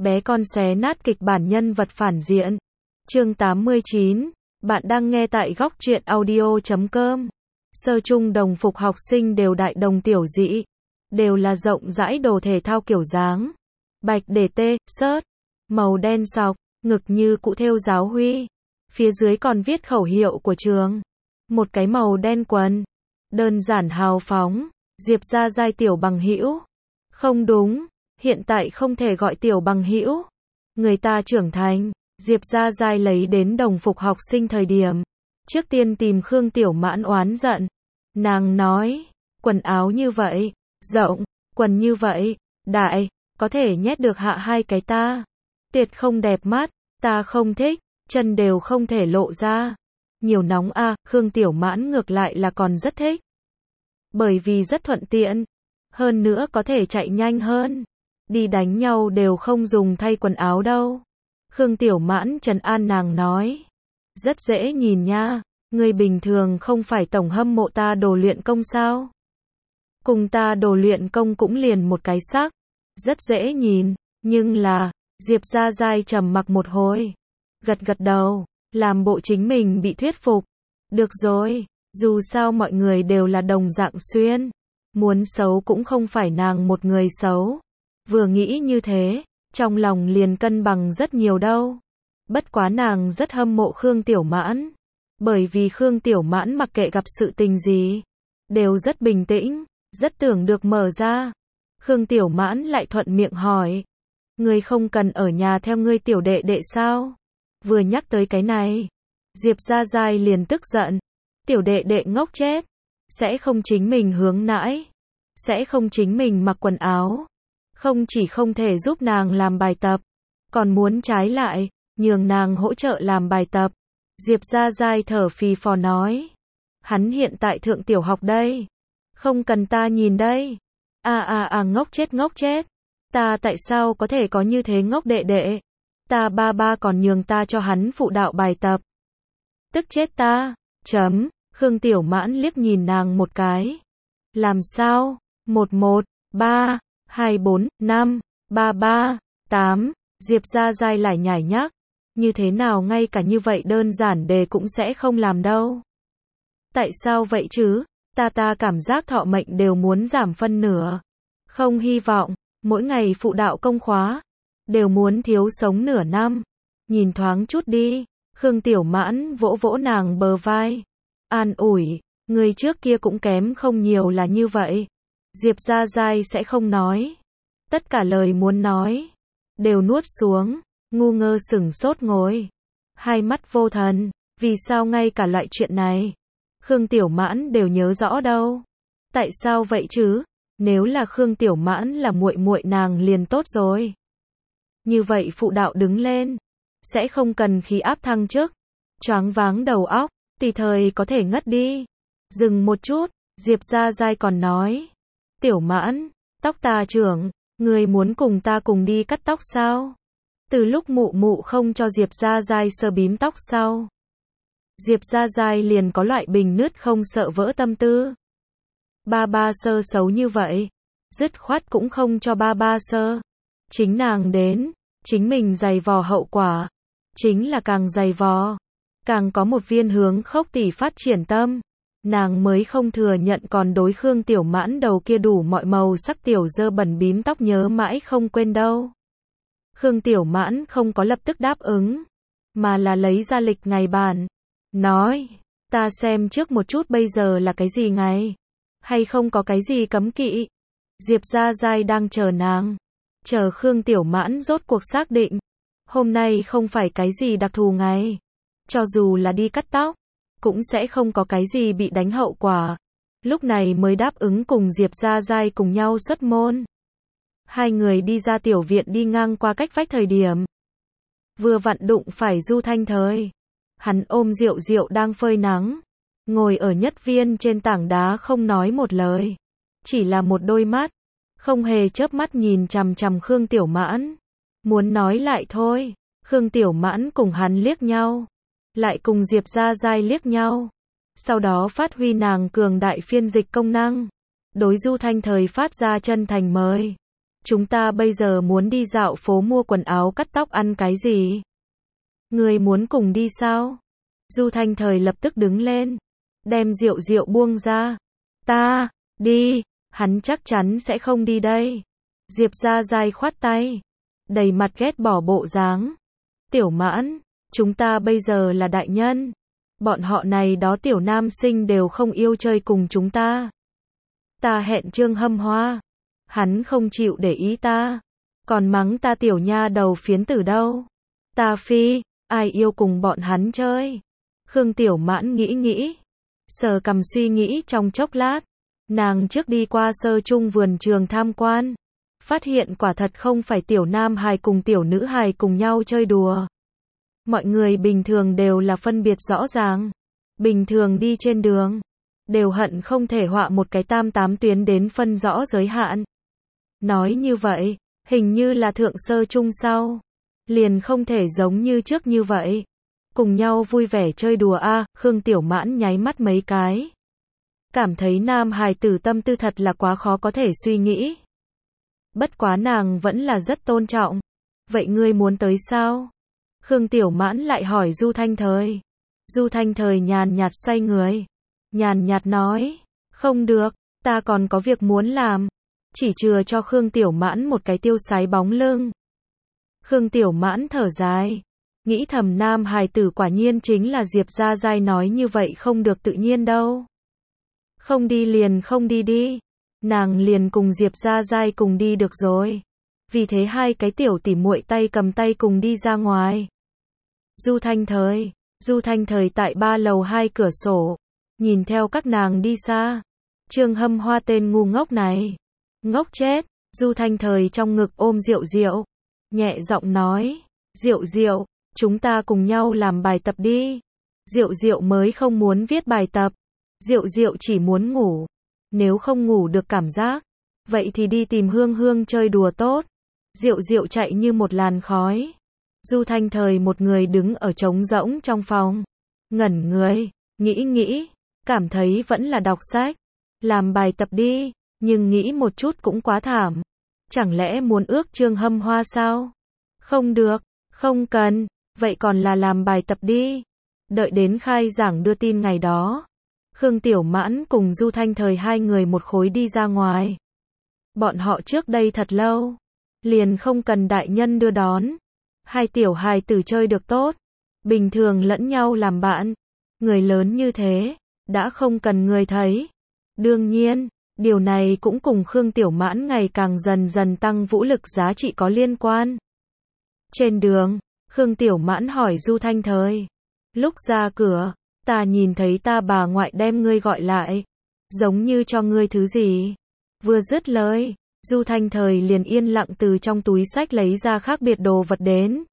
Bé con xé nát kịch bản nhân vật phản diện. Chương 89. Bạn đang nghe tại góc truyện audio.com. Sơ trung đồng phục học sinh đều đại đồng tiểu dĩ. Đều là rộng rãi đồ thể thao kiểu dáng. Bạch để tê, sớt. Màu đen sọc, ngực như cụ thêu giáo huy. Phía dưới còn viết khẩu hiệu của trường. Một cái màu đen quần. Đơn giản hào phóng. Diệp Gia Giai tiểu bằng hữu. Không đúng, hiện tại không thể gọi tiểu bằng hữu. Người ta trưởng thành. Diệp Gia Giai lấy đến đồng phục học sinh thời điểm. Trước tiên tìm Khương Tiểu Mãn oán giận. Nàng nói, quần áo như vậy, rộng, quần như vậy, đại, có thể nhét được hạ hai cái ta. Tuyệt không đẹp mắt, ta không thích, chân đều không thể lộ ra. Nhiều nóng a, Khương Tiểu Mãn ngược lại là còn rất thích. Bởi vì rất thuận tiện. Hơn nữa có thể chạy nhanh hơn. Đi đánh nhau đều không dùng thay quần áo đâu. Khương Tiểu Mãn trấn an nàng nói. Rất dễ nhìn nha. Người bình thường không phải tổng hâm mộ ta đồ luyện công sao? Cùng ta đồ luyện công cũng liền một cái sắc. Rất dễ nhìn. Nhưng là, Diệp Gia Giai trầm mặc một hồi. Gật gật đầu. Làm bộ chính mình bị thuyết phục. Được rồi. Dù sao mọi người đều là đồng dạng xuyên. Muốn xấu cũng không phải nàng một người xấu. Vừa nghĩ như thế, trong lòng liền cân bằng rất nhiều đâu. Bất quá nàng rất hâm mộ Khương Tiểu Mãn. Bởi vì Khương Tiểu Mãn mặc kệ gặp sự tình gì, đều rất bình tĩnh, rất tưởng được mở ra. Khương Tiểu Mãn lại thuận miệng hỏi. Ngươi không cần ở nhà theo ngươi tiểu đệ đệ sao? Vừa nhắc tới cái này, Diệp Gia Giai liền tức giận. Tiểu đệ đệ ngốc chết. Sẽ không chính mình hướng nãi. Sẽ không chính mình mặc quần áo. Không chỉ không thể giúp nàng làm bài tập. Còn muốn trái lại, nhường nàng hỗ trợ làm bài tập. Diệp Gia Giai thở phì phò nói. Hắn hiện tại thượng tiểu học đây. Không cần ta nhìn đây. Ngốc chết. Ta tại sao có thể có như thế ngốc đệ đệ? Ta ba còn nhường ta cho hắn phụ đạo bài tập. Tức chết ta. Khương Tiểu Mãn liếc nhìn nàng một cái. Làm sao? 11, 3, 24, 5, 33, 8. Diệp Gia Giai lại nhảy nhác. Như thế nào ngay cả như vậy đơn giản đề cũng sẽ không làm đâu. Tại sao vậy chứ? Ta cảm giác thọ mệnh đều muốn giảm phân nửa. Không hy vọng, mỗi ngày phụ đạo công khóa. Đều muốn thiếu sống nửa năm. Nhìn thoáng chút đi. Khương Tiểu Mãn vỗ vỗ nàng bờ vai. An ủi, người trước kia cũng kém không nhiều là như vậy. Diệp Gia Giai sẽ không nói. Tất cả lời muốn nói, đều nuốt xuống, ngu ngơ sửng sốt ngồi. Hai mắt vô thần, vì sao ngay cả loại chuyện này, Khương Tiểu Mãn đều nhớ rõ đâu. Tại sao vậy chứ? Nếu là Khương Tiểu Mãn là muội muội nàng liền tốt rồi. Như vậy phụ đạo đứng lên, sẽ không cần khí áp thăng chức, choáng váng đầu óc. Tùy thời có thể ngất đi. Dừng một chút, Diệp Gia Giai còn nói. Tiểu Mãn, tóc ta trưởng, người muốn cùng ta cùng đi cắt tóc sao? Từ lúc mụ không cho Diệp Gia Giai sơ bím tóc sau. Diệp Gia Giai liền có loại bình nứt không sợ vỡ tâm tư. Ba sơ xấu như vậy. Dứt khoát cũng không cho ba sơ. Chính nàng đến, chính mình giày vò hậu quả. Chính là càng giày vò. Càng có một viên hướng khốc tỷ phát triển tâm. Nàng mới không thừa nhận còn đối Khương Tiểu Mãn đầu kia đủ mọi màu sắc tiểu dơ bẩn bím tóc nhớ mãi không quên đâu. Khương Tiểu Mãn không có lập tức đáp ứng. Mà là lấy ra lịch ngày bản. Nói, ta xem trước một chút bây giờ là cái gì ngày. Hay không có cái gì cấm kỵ. Diệp Gia Giai đang chờ nàng. Chờ Khương Tiểu Mãn rốt cuộc xác định. Hôm nay không phải cái gì đặc thù ngày. Cho dù là đi cắt tóc, cũng sẽ không có cái gì bị đánh hậu quả. Lúc này mới đáp ứng cùng Diệp Gia Giai cùng nhau xuất môn. Hai người đi ra tiểu viện đi ngang qua cách vách thời điểm. Vừa vặn đụng phải Du Thanh Thời. Hắn ôm Diệu Diệu đang phơi nắng. Ngồi ở nhất viên trên tảng đá không nói một lời. Chỉ là một đôi mắt. Không hề chớp mắt nhìn chằm chằm Khương Tiểu Mãn. Muốn nói lại thôi. Khương Tiểu Mãn cùng hắn liếc nhau. Lại cùng Diệp Gia Giai liếc nhau. Sau đó phát huy nàng cường đại phiên dịch công năng. Đối Du Thanh Thời phát ra chân thành mời. Chúng ta bây giờ muốn đi dạo phố mua quần áo cắt tóc ăn cái gì? Ngươi muốn cùng đi sao? Du Thanh Thời lập tức đứng lên, đem Diệu Diệu buông ra. Ta, đi, hắn chắc chắn sẽ không đi đây. Diệp Gia Giai khoát tay, đầy mặt ghét bỏ bộ dáng. Tiểu Mãn, chúng ta bây giờ là đại nhân. Bọn họ này đó tiểu nam sinh đều không yêu chơi cùng chúng ta. Ta hẹn Trương Hâm Hoa, hắn không chịu để ý ta, còn mắng ta tiểu nha đầu phiến tử đâu. Ta phi, ai yêu cùng bọn hắn chơi. Khương Tiểu Mãn nghĩ, sờ cằm suy nghĩ trong chốc lát. Nàng trước đi qua sơ trung vườn trường tham quan, phát hiện quả thật không phải tiểu nam hài cùng tiểu nữ hài cùng nhau chơi đùa. Mọi người bình thường đều là phân biệt rõ ràng. Bình thường đi trên đường, đều hận không thể họa một cái tam tám tuyến đến phân rõ giới hạn. Nói như vậy, hình như là thượng sơ trung sau, liền không thể giống như trước như vậy. Cùng nhau vui vẻ chơi đùa a. Khương Tiểu Mãn nháy mắt mấy cái. Cảm thấy nam hài tử tâm tư thật là quá khó có thể suy nghĩ. Bất quá nàng vẫn là rất tôn trọng. Vậy ngươi muốn tới sao? Khương Tiểu Mãn lại hỏi Du Thanh Thời. Du Thanh Thời nhàn nhạt xoay người, nhàn nhạt nói, không được, ta còn có việc muốn làm. Chỉ chừa cho Khương Tiểu Mãn một cái tiêu sái bóng lưng. Khương Tiểu Mãn thở dài, nghĩ thầm nam hài tử quả nhiên chính là Diệp Gia Giai nói như vậy không được tự nhiên đâu. Không đi liền không đi đi, nàng liền cùng Diệp Gia Giai cùng đi được rồi. Vì thế hai cái tiểu tỉ muội tay cầm tay cùng đi ra ngoài. Du Thanh Thời tại 3 lầu 2 cửa sổ, nhìn theo các nàng đi xa. Trương Hâm Hoa tên ngu ngốc này, ngốc chết. Du Thanh Thời trong ngực ôm Diệu Diệu, nhẹ giọng nói, Diệu Diệu, chúng ta cùng nhau làm bài tập đi. Diệu Diệu mới không muốn viết bài tập, Diệu Diệu chỉ muốn ngủ. Nếu không ngủ được cảm giác, vậy thì đi tìm Hương Hương chơi đùa tốt. Diệu Diệu chạy như một làn khói. Du Thanh Thời một người đứng ở trống rỗng trong phòng, ngẩn người, nghĩ, cảm thấy vẫn là đọc sách, làm bài tập đi, nhưng nghĩ một chút cũng quá thảm. Chẳng lẽ muốn ước Trương Hâm Hoa sao? Không được, không cần, vậy còn là làm bài tập đi. Đợi đến khai giảng đưa tin ngày đó, Khương Tiểu Mãn cùng Du Thanh Thời hai người một khối đi ra ngoài. Bọn họ trước đây thật lâu, liền không cần đại nhân đưa đón. Hai tiểu hài tử chơi được tốt, bình thường lẫn nhau làm bạn. Người lớn như thế, đã không cần người thấy. Đương nhiên, điều này cũng cùng Khương Tiểu Mãn ngày càng dần dần tăng vũ lực giá trị có liên quan. Trên đường, Khương Tiểu Mãn hỏi Du Thanh Thời. Lúc ra cửa, ta nhìn thấy ta bà ngoại đem ngươi gọi lại, giống như cho ngươi thứ gì. Vừa dứt lời, Du Thanh Thời liền yên lặng từ trong túi xách lấy ra khác biệt đồ vật đến.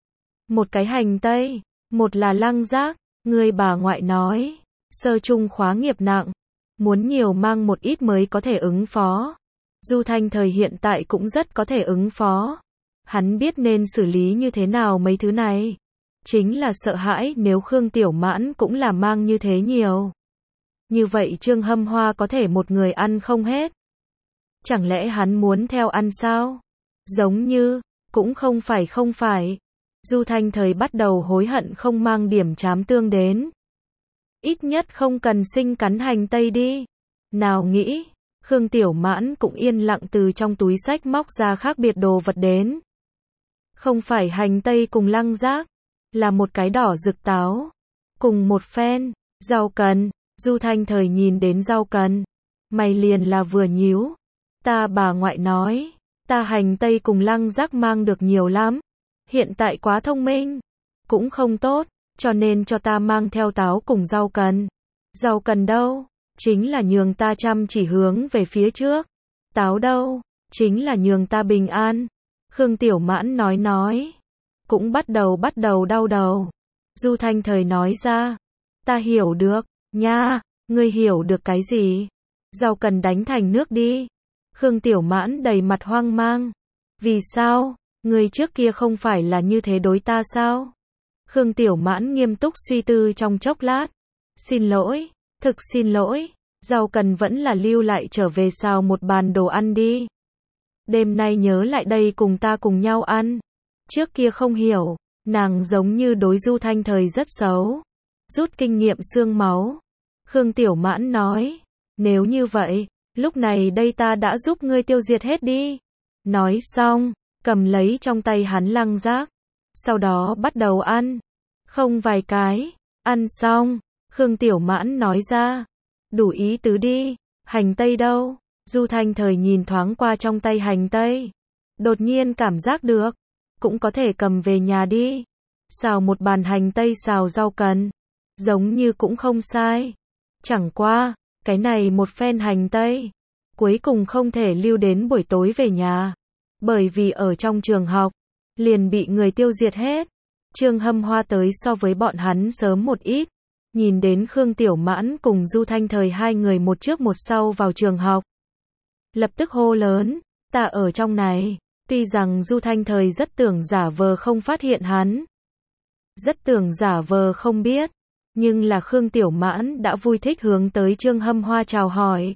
Một cái hành tây, một là lăng giác. Người bà ngoại nói, sơ trung khóa nghiệp nặng, muốn nhiều mang một ít mới có thể ứng phó. Du Thanh Thời hiện tại cũng rất có thể ứng phó. Hắn biết nên xử lý như thế nào mấy thứ này. Chính là sợ hãi nếu Khương Tiểu Mãn cũng là mang như thế nhiều. Như vậy Trương Hâm Hoa có thể một người ăn không hết. Chẳng lẽ hắn muốn theo ăn sao? Giống như, cũng không phải. Du Thanh Thời bắt đầu hối hận không mang điểm chám tương đến. Ít nhất không cần sinh cắn hành tây đi. Nào nghĩ, Khương Tiểu Mãn cũng yên lặng từ trong túi xách móc ra khác biệt đồ vật đến. Không phải hành tây cùng lăng giác, là một cái đỏ rực táo, cùng một phen, rau cần. Du Thanh Thời nhìn đến rau cần, mày liền là vừa nhíu. Ta bà ngoại nói, ta hành tây cùng lăng giác mang được nhiều lắm. Hiện tại quá thông minh, cũng không tốt, cho nên cho ta mang theo táo cùng rau cần. Rau cần đâu? Chính là nhường ta chăm chỉ hướng về phía trước. Táo đâu? Chính là nhường ta bình an. Khương Tiểu Mãn nói. Cũng bắt đầu đau đầu. Du Thanh Thời nói ra. Ta hiểu được, nha, ngươi hiểu được cái gì? Rau cần đánh thành nước đi. Khương Tiểu Mãn đầy mặt hoang mang. Vì sao? Ngươi trước kia không phải là như thế đối ta sao? Khương Tiểu Mãn nghiêm túc suy tư trong chốc lát. Xin lỗi, thực xin lỗi, rau cần vẫn là lưu lại trở về xào một bàn đồ ăn đi. đêm nay nhớ lại đây cùng ta cùng nhau ăn. Trước kia không hiểu, nàng giống như đối Du Thanh Thời rất xấu. Rút kinh nghiệm xương máu. Khương Tiểu Mãn nói, nếu như vậy, lúc này đây ta đã giúp ngươi tiêu diệt hết đi. Nói xong, cầm lấy trong tay hắn lăng giác. Sau đó bắt đầu ăn. Không vài cái, ăn xong, Khương Tiểu Mãn nói ra, đủ ý tứ đi, hành tây đâu? Du Thanh Thời nhìn thoáng qua trong tay hành tây. Đột nhiên cảm giác được, cũng có thể cầm về nhà đi. Xào một bàn hành tây xào rau cần, giống như cũng không sai. Chẳng qua, cái này một phen hành tây, cuối cùng không thể lưu đến buổi tối về nhà. Bởi vì ở trong trường học, liền bị người tiêu diệt hết. Trương Hâm Hoa tới so với bọn hắn sớm một ít. Nhìn đến Khương Tiểu Mãn cùng Du Thanh Thời hai người một trước một sau vào trường học. Lập tức hô lớn, ta ở trong này. Tuy rằng Du Thanh Thời rất tưởng giả vờ không phát hiện hắn. Rất tưởng giả vờ không biết. Nhưng là Khương Tiểu Mãn đã vui thích hướng tới Trương Hâm Hoa chào hỏi.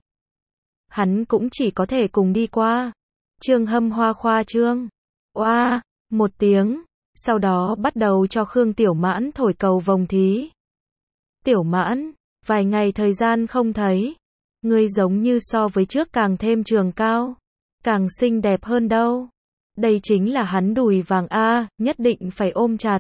Hắn cũng chỉ có thể cùng đi qua. Trương Hâm Hoa khoa trương. Oa, một tiếng. Sau đó bắt đầu cho Khương Tiểu Mãn thổi cầu vồng thí. Tiểu Mãn, vài ngày thời gian không thấy. Ngươi giống như so với trước càng thêm trường cao. Càng xinh đẹp hơn đâu. Đây chính là hắn đùi vàng A, nhất định phải ôm chặt.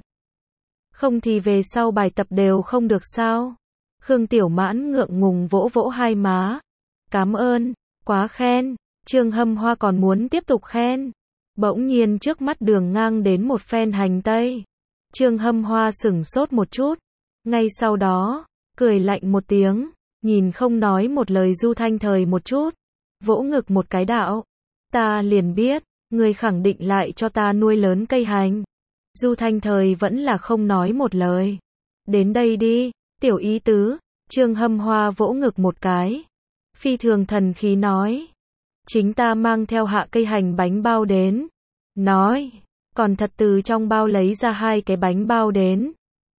Không thì về sau bài tập đều không được sao. Khương Tiểu Mãn ngượng ngùng vỗ vỗ hai má. Cảm ơn, quá khen. Trương Hâm Hoa còn muốn tiếp tục khen. Bỗng nhiên trước mắt đường ngang đến một phen hành tây. Trương Hâm Hoa sửng sốt một chút. Ngay sau đó, cười lạnh một tiếng, nhìn không nói một lời Du Thanh Thời một chút. Vỗ ngực một cái đạo. Ta liền biết, ngươi khẳng định lại cho ta nuôi lớn cây hành. Du Thanh Thời vẫn là không nói một lời. Đến đây đi, tiểu ý tứ. Trương Hâm Hoa vỗ ngực một cái. Phi thường thần khí nói. Chính ta mang theo hạ cây hành bánh bao đến. Nói, còn thật từ trong bao lấy ra hai cái bánh bao đến.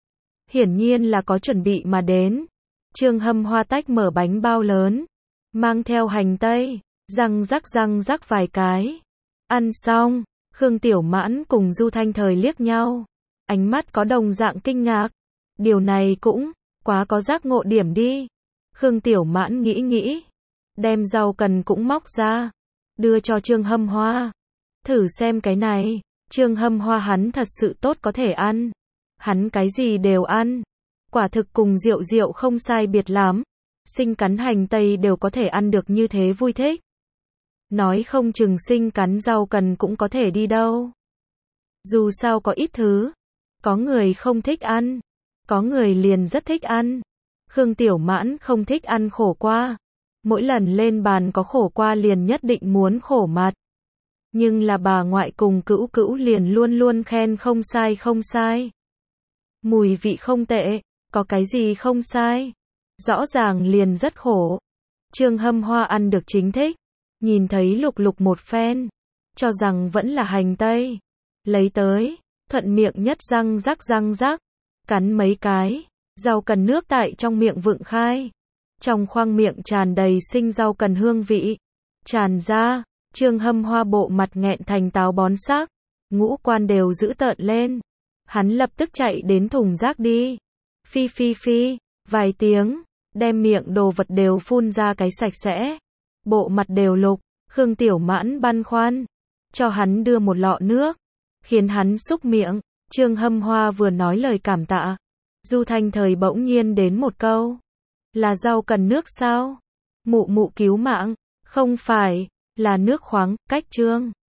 Hiển nhiên là có chuẩn bị mà đến. Trương Hâm Hoa tách mở bánh bao lớn. Mang theo hành tây, răng rắc vài cái. Ăn xong, Khương Tiểu Mãn cùng Du Thanh Thời liếc nhau. Ánh mắt có đồng dạng kinh ngạc. Điều này cũng, quá có giác ngộ điểm đi. Khương Tiểu Mãn nghĩ. Đem rau cần cũng móc ra. Đưa cho Trương Hâm Hoa. Thử xem cái này. Trương Hâm Hoa hắn thật sự tốt có thể ăn. Hắn cái gì đều ăn. Quả thực cùng Diệu Diệu không sai biệt lắm. Sinh cắn hành tây đều có thể ăn được như thế vui thích. Nói không chừng sinh cắn rau cần cũng có thể đi đâu. Dù sao có ít thứ. Có người không thích ăn. Có người liền rất thích ăn. Khương Tiểu Mãn không thích ăn khổ qua. Mỗi lần lên bàn có khổ qua liền nhất định muốn khổ mặt. Nhưng là bà ngoại cùng cữu cữu liền luôn luôn khen không sai. Mùi vị không tệ, có cái gì không sai. Rõ ràng liền rất khổ. Trương Hâm Hoa ăn được chính thích. Nhìn thấy lục một phen. Cho rằng vẫn là hành tây. Lấy tới, thuận miệng nhất răng rắc. Cắn mấy cái. Rau cần nước tại trong miệng vựng khai. Trong khoang miệng tràn đầy sinh rau cần hương vị. Tràn ra, Trương Hâm Hoa bộ mặt nghẹn thành táo bón xác. Ngũ quan đều dữ tợn lên. Hắn lập tức chạy đến thùng rác đi. Phi, vài tiếng, đem miệng đồ vật đều phun ra cái sạch sẽ. Bộ mặt đều lục, Khương Tiểu Mãn băn khoăn. Cho hắn đưa một lọ nước. Khiến hắn xúc miệng. Trương Hâm Hoa vừa nói lời cảm tạ. Du Thanh Thời bỗng nhiên đến một câu. Là rau cần nước sao? Mụ cứu mạng. Không phải, là nước khoáng, cách Trương